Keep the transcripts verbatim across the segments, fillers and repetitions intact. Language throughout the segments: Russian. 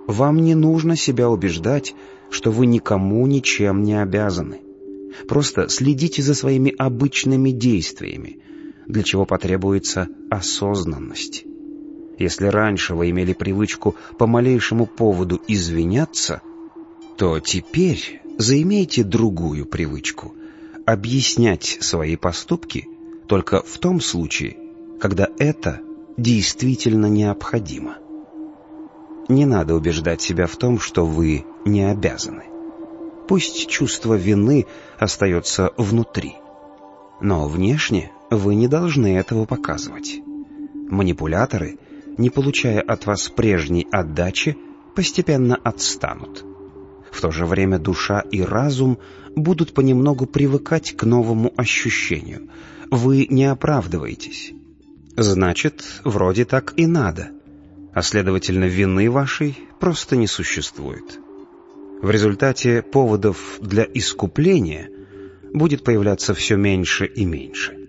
Вам не нужно себя убеждать, что вы никому ничем не обязаны. Просто следите за своими обычными действиями, для чего потребуется осознанность. Если раньше вы имели привычку по малейшему поводу извиняться, то теперь заимейте другую привычку — объяснять свои поступки только в том случае, когда это действительно необходимо. Не надо убеждать себя в том, что вы не обязаны. Пусть чувство вины остается внутри, но внешне вы не должны этого показывать. Манипуляторы, не получая от вас прежней отдачи, постепенно отстанут. В то же время душа и разум будут понемногу привыкать к новому ощущению. Вы не оправдываетесь. Значит, вроде так и надо, а следовательно, вины вашей просто не существует. В результате поводов для искупления будет появляться все меньше и меньше.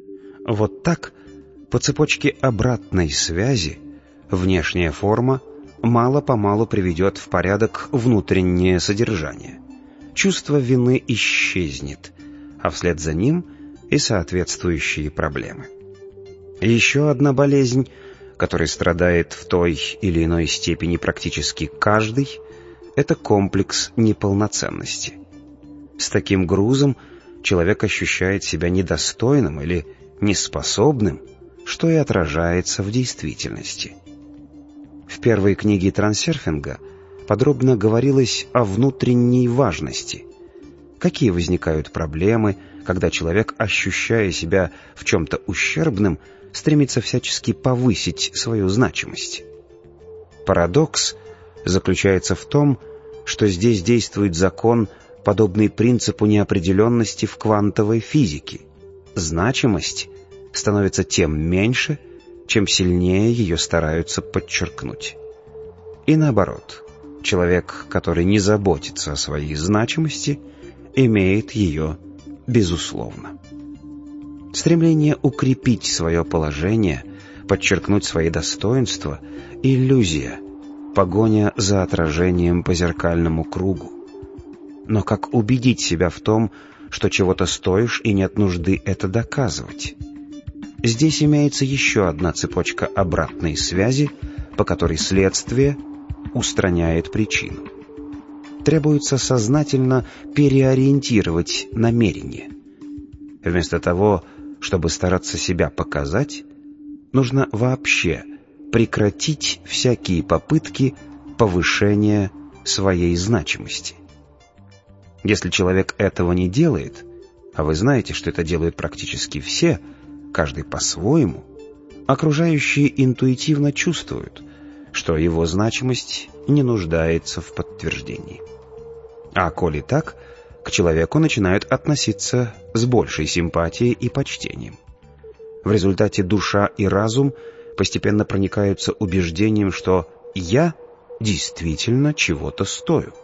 Вот так, по цепочке обратной связи, внешняя форма мало-помалу приведет в порядок внутреннее содержание. Чувство вины исчезнет, а вслед за ним и соответствующие проблемы. Еще одна болезнь, которой страдает в той или иной степени практически каждый, это комплекс неполноценности. С таким грузом человек ощущает себя недостойным или неспособным, что и отражается в действительности. В первой книге трансерфинга подробно говорилось о внутренней важности. Какие возникают проблемы, когда человек, ощущая себя в чем-то ущербным, стремится всячески повысить свою значимость? Парадокс заключается в том, что здесь действует закон, подобный принципу неопределенности в квантовой физике. Значимость становится тем меньше, чем сильнее ее стараются подчеркнуть. И наоборот, человек, который не заботится о своей значимости, имеет ее безусловно. Стремление укрепить свое положение, подчеркнуть свои достоинства — иллюзия, погоня за отражением по зеркальному кругу. Но как убедить себя в том, что чего-то стоишь и нет нужды это доказывать? Здесь имеется еще одна цепочка обратной связи, по которой следствие устраняет причину. Требуется сознательно переориентировать намерение. Вместо того, чтобы стараться себя показать, нужно вообще прекратить всякие попытки повышения своей значимости. Если человек этого не делает, а вы знаете, что это делают практически все, каждый по-своему, окружающие интуитивно чувствуют, что его значимость не нуждается в подтверждении. А коли так, к человеку начинают относиться с большей симпатией и почтением. В результате душа и разум постепенно проникаются убеждением, что «я» действительно чего-то стою.